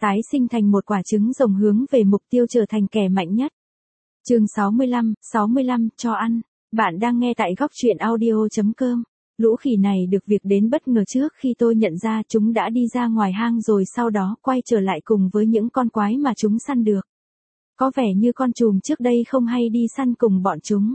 tái sinh thành một quả trứng rồng hướng về mục tiêu trở thành kẻ mạnh nhất. Chương 65, cho ăn. Bạn đang nghe tại góc truyện audio.com. Lũ khỉ này được việc đến bất ngờ trước khi tôi nhận ra chúng đã đi ra ngoài hang rồi sau đó quay trở lại cùng với những con quái mà chúng săn được. Có vẻ như con trùm trước đây không hay đi săn cùng bọn chúng.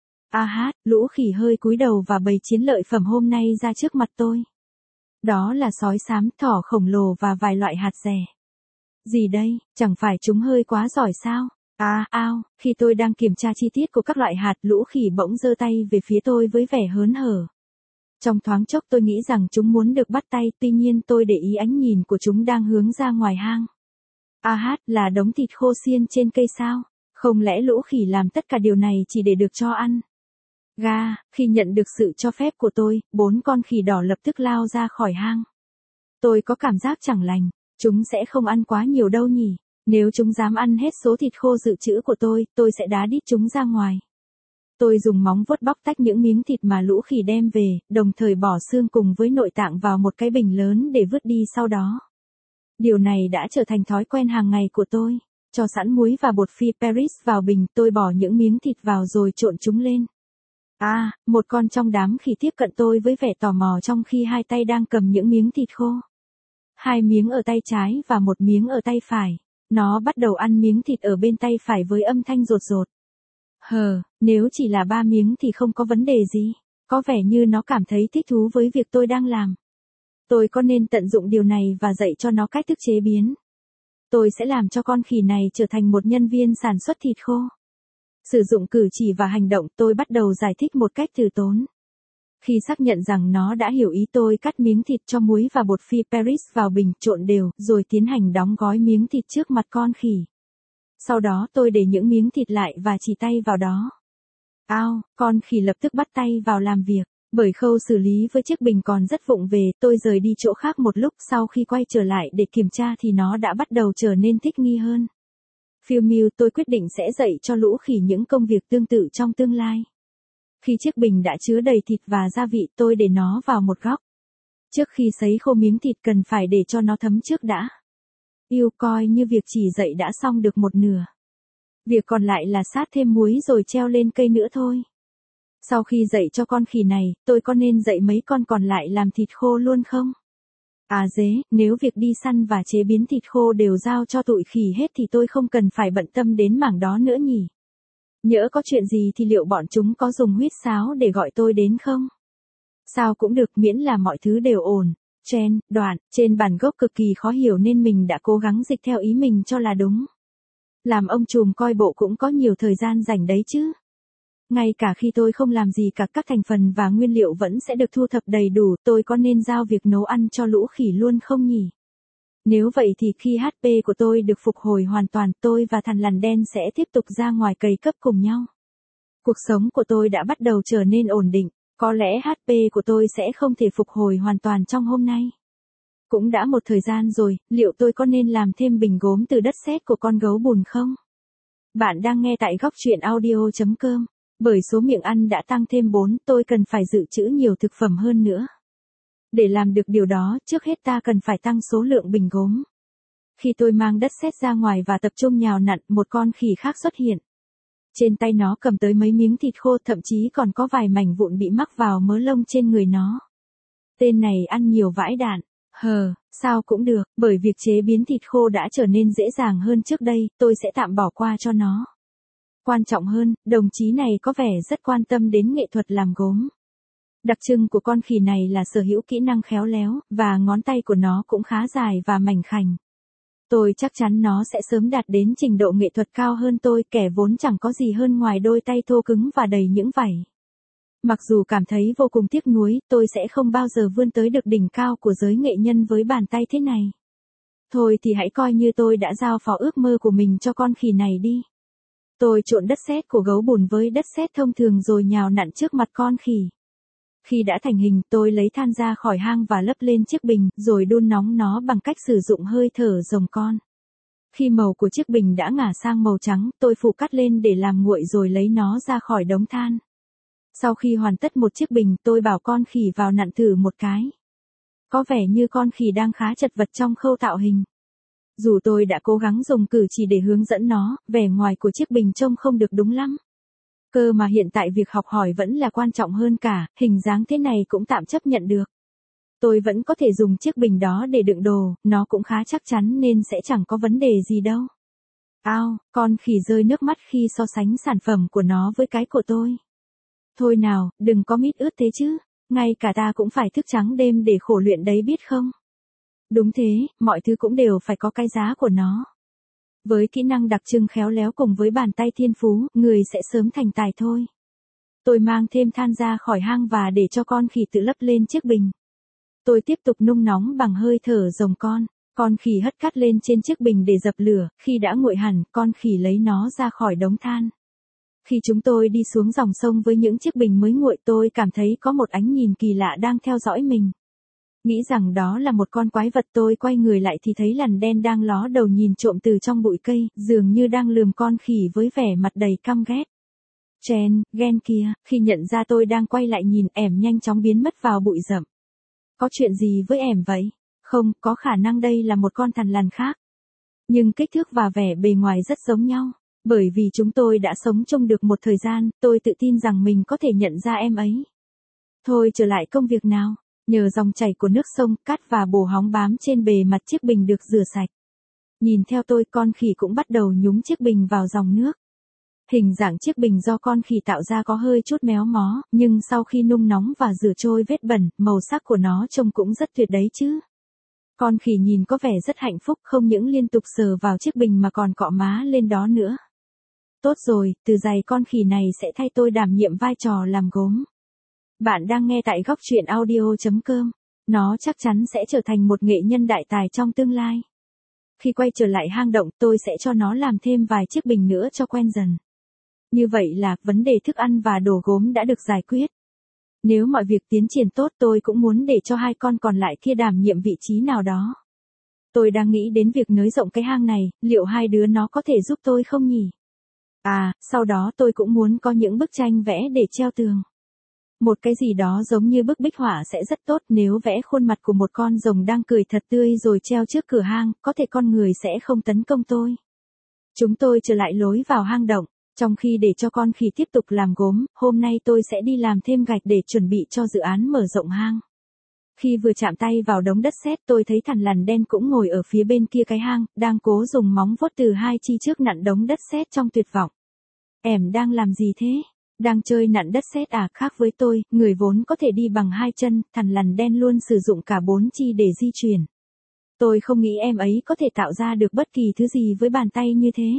Lũ khỉ hơi cúi đầu và bày chiến lợi phẩm hôm nay ra trước mặt tôi. Đó là sói xám, thỏ khổng lồ và vài loại hạt dẻ. Gì đây, chẳng phải chúng hơi quá giỏi sao? Khi tôi đang kiểm tra chi tiết của các loại hạt, lũ khỉ bỗng giơ tay về phía tôi với vẻ hớn hở. Trong thoáng chốc tôi nghĩ rằng chúng muốn được bắt tay, tuy nhiên tôi để ý ánh nhìn của chúng đang hướng ra ngoài hang. Là đống thịt khô xiên trên cây sao? Không lẽ lũ khỉ làm tất cả điều này chỉ để được cho ăn? Khi nhận được sự cho phép của tôi, 4 con khỉ đỏ lập tức lao ra khỏi hang. Tôi có cảm giác chẳng lành, chúng sẽ không ăn quá nhiều đâu nhỉ? Nếu chúng dám ăn hết số thịt khô dự trữ của tôi sẽ đá đít chúng ra ngoài. Tôi dùng móng vuốt bóc tách những miếng thịt mà lũ khỉ đem về, đồng thời bỏ xương cùng với nội tạng vào một cái bình lớn để vứt đi sau đó. Điều này đã trở thành thói quen hàng ngày của tôi. Cho sẵn muối và bột phi Paris vào bình, tôi bỏ những miếng thịt vào rồi trộn chúng lên. Một con trong đám khỉ tiếp cận tôi với vẻ tò mò trong khi hai tay đang cầm những miếng thịt khô. 2 miếng ở tay trái và 1 miếng ở tay phải. Nó bắt đầu ăn miếng thịt ở bên tay phải với âm thanh rột rột. Nếu chỉ là 3 miếng thì không có vấn đề gì. Có vẻ như nó cảm thấy thích thú với việc tôi đang làm. Tôi có nên tận dụng điều này và dạy cho nó cách thức chế biến. Tôi sẽ làm cho con khỉ này trở thành một nhân viên sản xuất thịt khô. Sử dụng cử chỉ và hành động, tôi bắt đầu giải thích một cách từ tốn. Khi xác nhận rằng nó đã hiểu ý, tôi cắt miếng thịt cho muối và bột phi Paris vào bình, trộn đều, rồi tiến hành đóng gói miếng thịt trước mặt con khỉ. Sau đó tôi để những miếng thịt lại và chỉ tay vào đó. Con khỉ lập tức bắt tay vào làm việc. Bởi khâu xử lý với chiếc bình còn rất vụng về, tôi rời đi chỗ khác một lúc, sau khi quay trở lại để kiểm tra thì nó đã bắt đầu trở nên thích nghi hơn. Tôi quyết định sẽ dạy cho lũ khỉ những công việc tương tự trong tương lai. Khi chiếc bình đã chứa đầy thịt và gia vị, tôi để nó vào một góc. Trước khi sấy khô miếng thịt cần phải để cho nó thấm trước đã. Coi như việc chỉ dạy đã xong được một nửa. Việc còn lại là sát thêm muối rồi treo lên cây nữa thôi. Sau khi dạy cho con khỉ này, tôi có nên dạy mấy con còn lại làm thịt khô luôn không? Nếu việc đi săn và chế biến thịt khô đều giao cho tụi khỉ hết thì tôi không cần phải bận tâm đến mảng đó nữa nhỉ? Nhỡ có chuyện gì thì liệu bọn chúng có dùng huýt sáo để gọi tôi đến không? Sao cũng được, miễn là mọi thứ đều ổn. Đoạn, trên bản gốc cực kỳ khó hiểu nên mình đã cố gắng dịch theo ý mình cho là đúng. Làm ông trùm coi bộ cũng có nhiều thời gian rảnh đấy chứ. Ngay cả khi tôi không làm gì cả, các thành phần và nguyên liệu vẫn sẽ được thu thập đầy đủ, tôi có nên giao việc nấu ăn cho lũ khỉ luôn không nhỉ? Nếu vậy thì khi HP của tôi được phục hồi hoàn toàn, tôi và thằn lằn đen sẽ tiếp tục ra ngoài cày cấp cùng nhau. Cuộc sống của tôi đã bắt đầu trở nên ổn định, có lẽ HP của tôi sẽ không thể phục hồi hoàn toàn trong hôm nay. Cũng đã một thời gian rồi, liệu tôi có nên làm thêm bình gốm từ đất sét của con gấu bùn không? Bạn đang nghe tại góc truyện audio.com. Bởi số miệng ăn đã tăng thêm 4, tôi cần phải dự trữ nhiều thực phẩm hơn nữa. Để làm được điều đó, trước hết ta cần phải tăng số lượng bình gốm. Khi tôi mang đất sét ra ngoài và tập trung nhào nặn, một con khỉ khác xuất hiện. Trên tay nó cầm tới mấy miếng thịt khô, thậm chí còn có vài mảnh vụn bị mắc vào mớ lông trên người nó. Tên này ăn nhiều vãi đạn. Sao cũng được, bởi việc chế biến thịt khô đã trở nên dễ dàng hơn trước đây, tôi sẽ tạm bỏ qua cho nó. Quan trọng hơn, đồng chí này có vẻ rất quan tâm đến nghệ thuật làm gốm. Đặc trưng của con khỉ này là sở hữu kỹ năng khéo léo, và ngón tay của nó cũng khá dài và mảnh khảnh. Tôi chắc chắn nó sẽ sớm đạt đến trình độ nghệ thuật cao hơn tôi, kẻ vốn chẳng có gì hơn ngoài đôi tay thô cứng và đầy những vảy. Mặc dù cảm thấy vô cùng tiếc nuối, tôi sẽ không bao giờ vươn tới được đỉnh cao của giới nghệ nhân với bàn tay thế này. Thôi thì hãy coi như tôi đã giao phó ước mơ của mình cho con khỉ này đi. Tôi trộn đất sét của gấu bùn với đất sét thông thường rồi nhào nặn trước mặt con khỉ. Khi đã thành hình, tôi lấy than ra khỏi hang và lấp lên chiếc bình, rồi đun nóng nó bằng cách sử dụng hơi thở rồng con. Khi màu của chiếc bình đã ngả sang màu trắng, tôi phủ cát lên để làm nguội rồi lấy nó ra khỏi đống than. Sau khi hoàn tất một chiếc bình, tôi bảo con khỉ vào nặn thử một cái. Có vẻ như con khỉ đang khá chật vật trong khâu tạo hình. Dù tôi đã cố gắng dùng cử chỉ để hướng dẫn nó, vẻ ngoài của chiếc bình trông không được đúng lắm. Cơ mà hiện tại việc học hỏi vẫn là quan trọng hơn cả, hình dáng thế này cũng tạm chấp nhận được. Tôi vẫn có thể dùng chiếc bình đó để đựng đồ, nó cũng khá chắc chắn nên sẽ chẳng có vấn đề gì đâu. Ao, con khỉ rơi nước mắt khi so sánh sản phẩm của nó với cái của tôi. Thôi nào, đừng có mít ướt thế chứ, ngay cả ta cũng phải thức trắng đêm để khổ luyện đấy biết không? Đúng thế, mọi thứ cũng đều phải có cái giá của nó. Với kỹ năng đặc trưng khéo léo cùng với bàn tay thiên phú, người sẽ sớm thành tài thôi. Tôi mang thêm than ra khỏi hang và để cho con khỉ tự lấp lên chiếc bình. Tôi tiếp tục nung nóng bằng hơi thở rồng con khỉ hất cát lên trên chiếc bình để dập lửa, khi đã nguội hẳn, con khỉ lấy nó ra khỏi đống than. Khi chúng tôi đi xuống dòng sông với những chiếc bình mới nguội tôi cảm thấy có một ánh nhìn kỳ lạ đang theo dõi mình. Nghĩ rằng đó là một con quái vật tôi quay người lại thì thấy lằn đen đang ló đầu nhìn trộm từ trong bụi cây, dường như đang lườm con khỉ với vẻ mặt đầy căm ghét. Ghen kia, khi nhận ra tôi đang quay lại nhìn ẻm nhanh chóng biến mất vào bụi rậm. Có chuyện gì với ẻm vậy? Không, có khả năng đây là một con thằn lằn khác. Nhưng kích thước và vẻ bề ngoài rất giống nhau. Bởi vì chúng tôi đã sống chung được một thời gian, tôi tự tin rằng mình có thể nhận ra em ấy. Thôi trở lại công việc nào. Nhờ dòng chảy của nước sông, cát và bồ hóng bám trên bề mặt chiếc bình được rửa sạch. Nhìn theo tôi, con khỉ cũng bắt đầu nhúng chiếc bình vào dòng nước. Hình dạng chiếc bình do con khỉ tạo ra có hơi chút méo mó, nhưng sau khi nung nóng và rửa trôi vết bẩn, màu sắc của nó trông cũng rất tuyệt đấy chứ. Con khỉ nhìn có vẻ rất hạnh phúc, không những liên tục sờ vào chiếc bình mà còn cọ má lên đó nữa. Tốt rồi, từ giày con khỉ này sẽ thay tôi đảm nhiệm vai trò làm gốm. Bạn đang nghe tại góc truyện audio.com. Nó chắc chắn sẽ trở thành một nghệ nhân đại tài trong tương lai. Khi quay trở lại hang động tôi sẽ cho nó làm thêm vài chiếc bình nữa cho quen dần. Như vậy là vấn đề thức ăn và đồ gốm đã được giải quyết. Nếu mọi việc tiến triển tốt tôi cũng muốn để cho hai con còn lại kia đảm nhiệm vị trí nào đó. Tôi đang nghĩ đến việc nới rộng cái hang này, liệu hai đứa nó có thể giúp tôi không nhỉ? À, sau đó tôi cũng muốn có những bức tranh vẽ để treo tường. Một cái gì đó giống như bức bích họa sẽ rất tốt nếu vẽ khuôn mặt của một con rồng đang cười thật tươi rồi treo trước cửa hang, có thể con người sẽ không tấn công tôi. Chúng tôi trở lại lối vào hang động, trong khi để cho con khỉ tiếp tục làm gốm, hôm nay tôi sẽ đi làm thêm gạch để chuẩn bị cho dự án mở rộng hang. Khi vừa chạm tay vào đống đất sét tôi thấy thằn lằn đen cũng ngồi ở phía bên kia cái hang, đang cố dùng móng vuốt từ hai chi trước nặn đống đất sét trong tuyệt vọng. Em đang làm gì thế? Đang chơi nặn đất sét à? Khác với tôi, người vốn có thể đi bằng hai chân, thằn lằn đen luôn sử dụng cả bốn chi để di chuyển. Tôi không nghĩ em ấy có thể tạo ra được bất kỳ thứ gì với bàn tay như thế.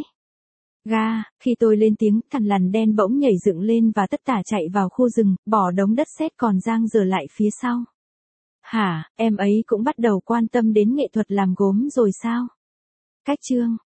Khi tôi lên tiếng, thằn lằn đen bỗng nhảy dựng lên và tất tả chạy vào khu rừng, bỏ đống đất sét còn dang dở lại phía sau. Hả, em ấy cũng bắt đầu quan tâm đến nghệ thuật làm gốm rồi sao? Cách chương